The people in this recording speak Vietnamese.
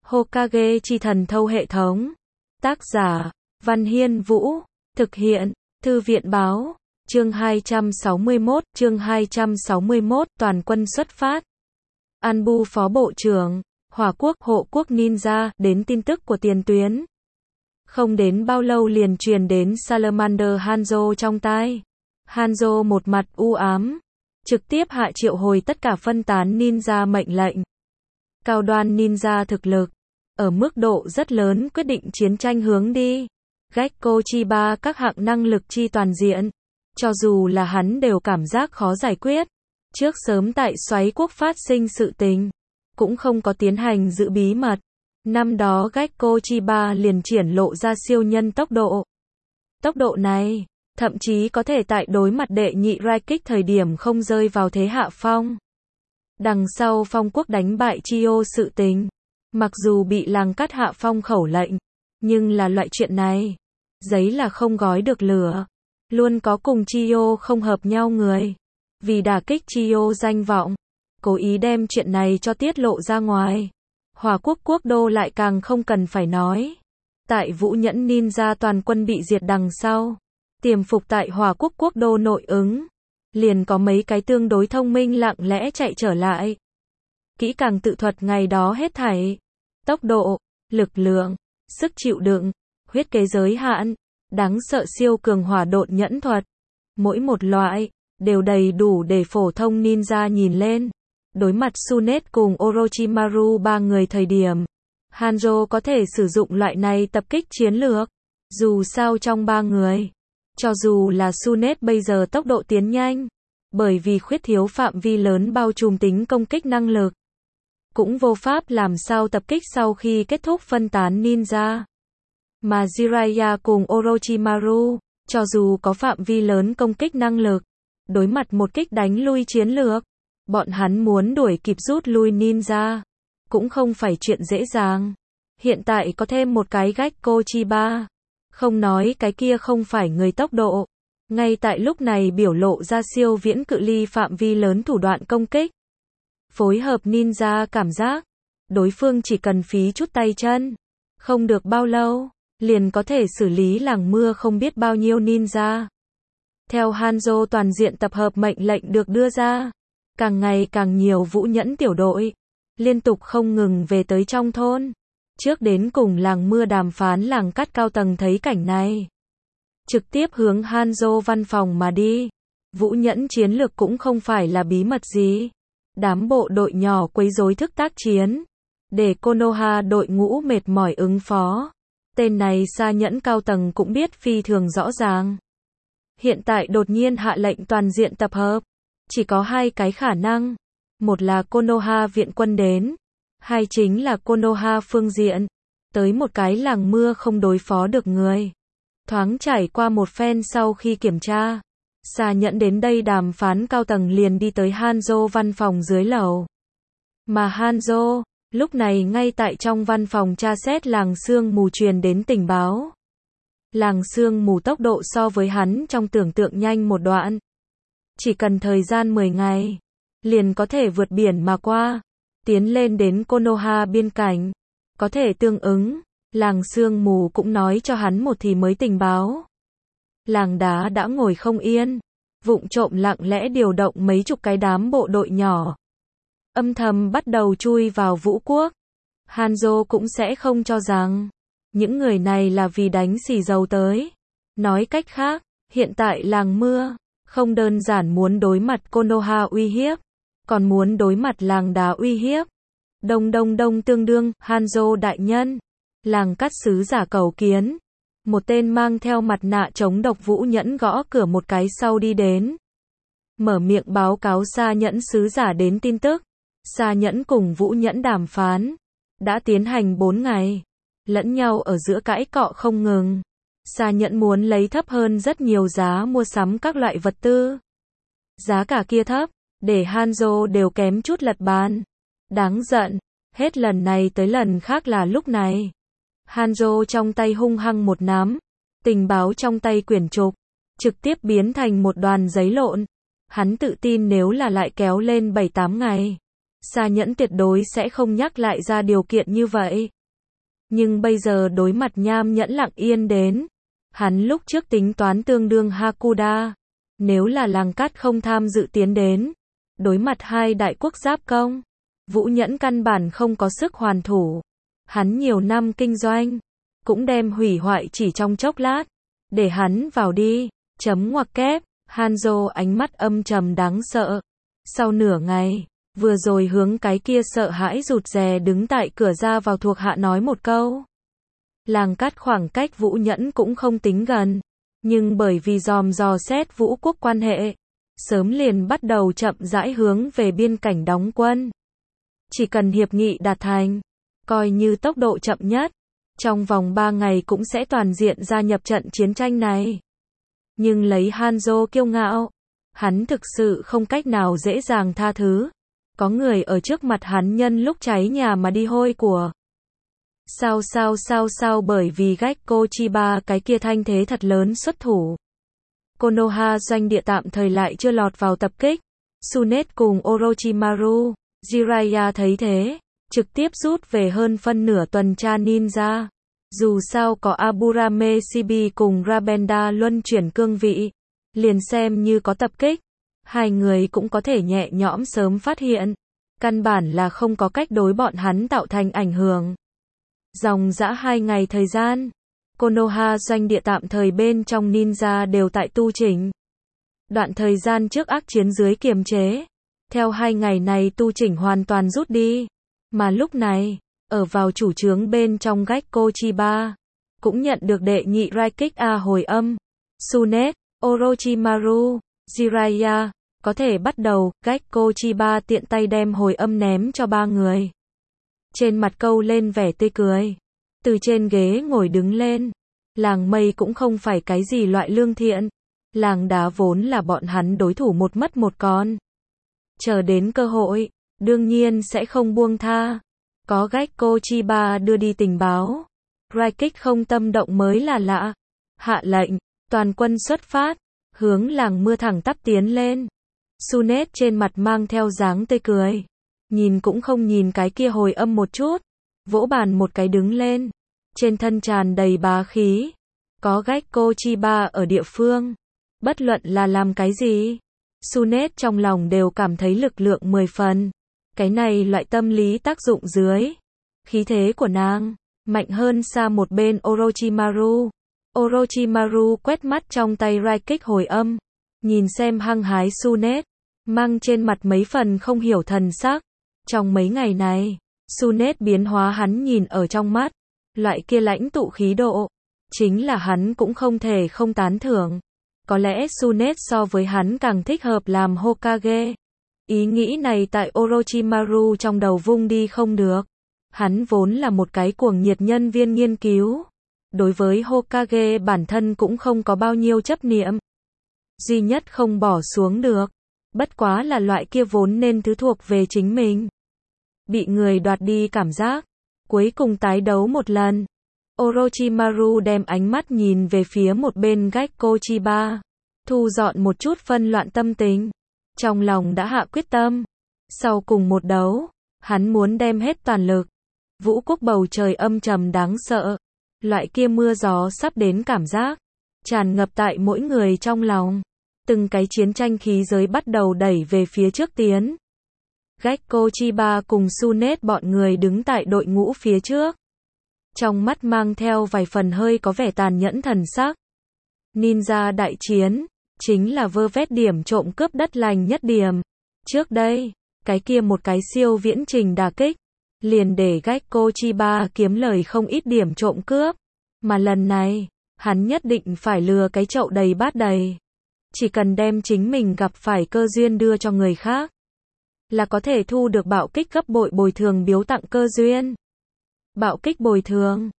Hokage chi thần thâu hệ thống. Tác giả, Văn Hiên Vũ. Thực hiện, Thư viện Báo. Chương 261, toàn quân xuất phát. Anbu Phó Bộ trưởng, Hỏa Quốc, Hộ Quốc Ninja, đến tin tức của tiền tuyến. Không đến bao lâu liền truyền đến Salamander Hanzo trong tai. Hanzo một mặt u ám, trực tiếp hạ triệu hồi tất cả phân tán ninja mệnh lệnh. Cao đoan ninja thực lực, ở mức độ rất lớn quyết định chiến tranh hướng đi. Gekko Chiba các hạng năng lực chi toàn diện, cho dù là hắn đều cảm giác khó giải quyết. Trước sớm tại Xoáy Quốc phát sinh sự tình, cũng không có tiến hành giữ bí mật. Năm đó Gekko Chiba liền triển lộ ra siêu nhân tốc độ. Tốc độ này, thậm chí có thể tại đối mặt đệ nhị Raikik thời điểm không rơi vào thế hạ phong. Đằng sau Phong Quốc đánh bại Chio sự tình, mặc dù bị làng cắt hạ phong khẩu lệnh, nhưng là loại chuyện này, giấy là không gói được lửa. Luôn có cùng Chio không hợp nhau người, vì đả kích Chio danh vọng, cố ý đem chuyện này cho tiết lộ ra ngoài. Hỏa Quốc quốc đô lại càng không cần phải nói. Tại Vũ Nhẫn Ninja toàn quân bị diệt đằng sau, tiềm phục tại Hỏa Quốc quốc đô nội ứng, liền có mấy cái tương đối thông minh lặng lẽ chạy trở lại. Kỹ càng tự thuật ngày đó hết thảy. Tốc độ, lực lượng, sức chịu đựng, huyết kế giới hạn, đáng sợ siêu cường hỏa độn nhẫn thuật. Mỗi một loại, đều đầy đủ để phổ thông ninja nhìn lên. Đối mặt Tsunet cùng Orochimaru ba người thời điểm, Hanzo có thể sử dụng loại này tập kích chiến lược. Dù sao trong ba người, cho dù là Tsunet bây giờ tốc độ tiến nhanh, bởi vì khuyết thiếu phạm vi lớn bao trùm tính công kích năng lực, cũng vô pháp làm sao tập kích sau khi kết thúc phân tán ninja. Mà Jiraiya cùng Orochimaru, cho dù có phạm vi lớn công kích năng lực, đối mặt một kích đánh lui chiến lược, bọn hắn muốn đuổi kịp rút lui ninja, cũng không phải chuyện dễ dàng. Hiện tại có thêm một cái Gekko Chiba, không nói cái kia không phải người tốc độ, ngay tại lúc này biểu lộ ra siêu viễn cự ly phạm vi lớn thủ đoạn công kích. Phối hợp ninja cảm giác, đối phương chỉ cần phí chút tay chân, không được bao lâu, liền có thể xử lý làng mưa không biết bao nhiêu ninja. Theo Hanzo toàn diện tập hợp mệnh lệnh được đưa ra, càng ngày càng nhiều Vũ Nhẫn tiểu đội, liên tục không ngừng về tới trong thôn. Trước đến cùng làng mưa đàm phán làng cắt cao tầng thấy cảnh này, trực tiếp hướng Hanzo văn phòng mà đi. Vũ Nhẫn chiến lược cũng không phải là bí mật gì. Đám bộ đội nhỏ quấy rối thức tác chiến, để Konoha đội ngũ mệt mỏi ứng phó. Tên này Sa Nhẫn cao tầng cũng biết phi thường rõ ràng. Hiện tại đột nhiên hạ lệnh toàn diện tập hợp, chỉ có hai cái khả năng. Một là Konoha viện quân đến, hai chính là Konoha phương diện tới một cái làng mưa không đối phó được người. Thoáng trải qua một phen sau khi kiểm tra, Sa Nhẫn đến đây đàm phán cao tầng liền đi tới Hanzo văn phòng dưới lầu. Mà Hanzo, lúc này ngay tại trong văn phòng tra xét làng sương mù truyền đến tình báo. Làng sương mù tốc độ so với hắn trong tưởng tượng nhanh một đoạn. Chỉ cần thời gian 10 ngày, liền có thể vượt biển mà qua, tiến lên đến Konoha biên cảnh. Có thể tương ứng, làng sương mù cũng nói cho hắn một thì mới tình báo. Làng đá đã ngồi không yên, vụng trộm lặng lẽ điều động mấy chục cái đám bộ đội nhỏ, âm thầm bắt đầu chui vào Vũ Quốc. Hanzo cũng sẽ không cho rằng những người này là vì đánh xì dầu tới. Nói cách khác, hiện tại làng mưa không đơn giản muốn đối mặt Konoha uy hiếp, còn muốn đối mặt làng đá uy hiếp. Đông tương đương, Hanzo đại nhân, làng cắt sứ giả cầu kiến. Một tên mang theo mặt nạ chống độc Vũ Nhẫn gõ cửa một cái sau đi đến. Mở miệng báo cáo Sa Nhẫn sứ giả đến tin tức. Sa Nhẫn cùng Vũ Nhẫn đàm phán, đã tiến hành 4 ngày, lẫn nhau ở giữa cãi cọ không ngừng. Sa Nhẫn muốn lấy thấp hơn rất nhiều giá mua sắm các loại vật tư. Giá cả kia thấp, để Hanzo đều kém chút lật bàn. Đáng giận, hết lần này tới lần khác là lúc này. Hanzo trong tay hung hăng một nắm, tình báo trong tay quyển trục, trực tiếp biến thành một đoàn giấy lộn. Hắn tự tin nếu là lại kéo lên 7-8 ngày, Sa Nhẫn tuyệt đối sẽ không nhắc lại ra điều kiện như vậy. Nhưng bây giờ đối mặt nham nhẫn lặng yên đến. Hắn lúc trước tính toán tương đương Hakuda. Nếu là Làng Cát không tham dự tiến đến, đối mặt hai đại quốc giáp công, Vũ Nhẫn căn bản không có sức hoàn thủ. Hắn nhiều năm kinh doanh, cũng đem hủy hoại chỉ trong chốc lát. Để hắn vào đi, chấm ngoặc kép, Hanzo ánh mắt âm trầm đáng sợ. Sau nửa ngày, vừa rồi hướng cái kia sợ hãi rụt rè đứng tại cửa ra vào thuộc hạ nói một câu. Làng Cát khoảng cách Vũ Nhẫn cũng không tính gần, nhưng bởi vì dòm dò xét Vũ quốc quan hệ, sớm liền bắt đầu chậm rãi hướng về biên cảnh đóng quân. Chỉ cần hiệp nghị đạt thành, coi như tốc độ chậm nhất, trong vòng 3 ngày cũng sẽ toàn diện gia nhập trận chiến tranh này. Nhưng lấy Hanzo kiêu ngạo, hắn thực sự không cách nào dễ dàng tha thứ. Có người ở trước mặt hắn nhân lúc cháy nhà mà đi hôi của. Sao bởi vì Gekko Chiba cái kia thanh thế thật lớn xuất thủ. Konoha doanh địa tạm thời lại chưa lọt vào tập kích. Tsunet cùng Orochimaru, Jiraiya thấy thế, trực tiếp rút về hơn phân nửa tuần tra ninja. Dù sao có Aburame Shibi cùng Rabenda luân chuyển cương vị, liền xem như có tập kích, hai người cũng có thể nhẹ nhõm sớm phát hiện, căn bản là không có cách đối bọn hắn tạo thành ảnh hưởng. Dòng dã 2 ngày thời gian, Konoha doanh địa tạm thời bên trong ninja đều tại tu chỉnh. Đoạn thời gian trước ác chiến dưới kiềm chế, theo 2 ngày này tu chỉnh hoàn toàn rút đi, mà lúc này, ở vào chủ trướng bên trong Gekko Chiba, cũng nhận được đệ nhị Raikik A hồi âm. Tsunet, Orochimaru, Jiraiya, có thể bắt đầu. Gekko Chiba tiện tay đem hồi âm ném cho 3 người. Trên mặt câu lên vẻ tươi cười. Từ trên ghế ngồi đứng lên. Làng mây cũng không phải cái gì loại lương thiện. Làng đá vốn là bọn hắn đối thủ một mất một còn. Chờ đến cơ hội, đương nhiên sẽ không buông tha. Có Gekko Chiba đưa đi tình báo, Raikik không tâm động mới là lạ. Hạ lệnh, toàn quân xuất phát, hướng làng mưa thẳng tắp tiến lên. Tsunet trên mặt mang theo dáng tươi cười, nhìn cũng không nhìn cái kia hồi âm một chút, vỗ bàn một cái đứng lên, trên thân tràn đầy bá khí. Có Gekko Chiba ở địa phương, bất luận là làm cái gì, Tsunet trong lòng đều cảm thấy lực lượng 10 phần. Cái này loại tâm lý tác dụng dưới, khí thế của nàng mạnh hơn xa một bên Orochimaru. Orochimaru quét mắt trong tay Raikik hồi âm, nhìn xem hăng hái Tsunet, mang trên mặt mấy phần không hiểu thần sắc. Trong mấy ngày này, Tsunet biến hóa hắn nhìn ở trong mắt, loại kia lãnh tụ khí độ, chính là hắn cũng không thể không tán thưởng. Có lẽ Tsunet so với hắn càng thích hợp làm Hokage. Ý nghĩ này tại Orochimaru trong đầu vung đi không được. Hắn vốn là một cái cuồng nhiệt nhân viên nghiên cứu. Đối với Hokage bản thân cũng không có bao nhiêu chấp niệm. Duy nhất không bỏ xuống được, bất quá là loại kia vốn nên thứ thuộc về chính mình. Bị người đoạt đi cảm giác. Cuối cùng tái đấu một lần. Orochimaru đem ánh mắt nhìn về phía một bên Gekko Chiba. Thu dọn một chút phân loạn tâm tình. Trong lòng đã hạ quyết tâm. Sau cùng một đấu, hắn muốn đem hết toàn lực. Vũ quốc bầu trời âm trầm đáng sợ. Loại kia mưa gió sắp đến cảm giác. Tràn ngập tại mỗi người trong lòng. Từng cái chiến tranh khí giới bắt đầu đẩy về phía trước tiến. Gekko Chiba cùng Tsunet bọn người đứng tại đội ngũ phía trước. Trong mắt mang theo vài phần hơi có vẻ tàn nhẫn thần sắc. Ninja đại chiến, chính là vơ vét điểm trộm cướp đất lành nhất điểm. Trước đây, cái kia một cái siêu viễn trình đả kích, liền để Gekko Chiba kiếm lời không ít điểm trộm cướp. Mà lần này, hắn nhất định phải lừa cái chậu đầy bát đầy. Chỉ cần đem chính mình gặp phải cơ duyên đưa cho người khác, là có thể thu được bạo kích gấp bội bồi thường biếu tặng cơ duyên. Bạo kích bồi thường,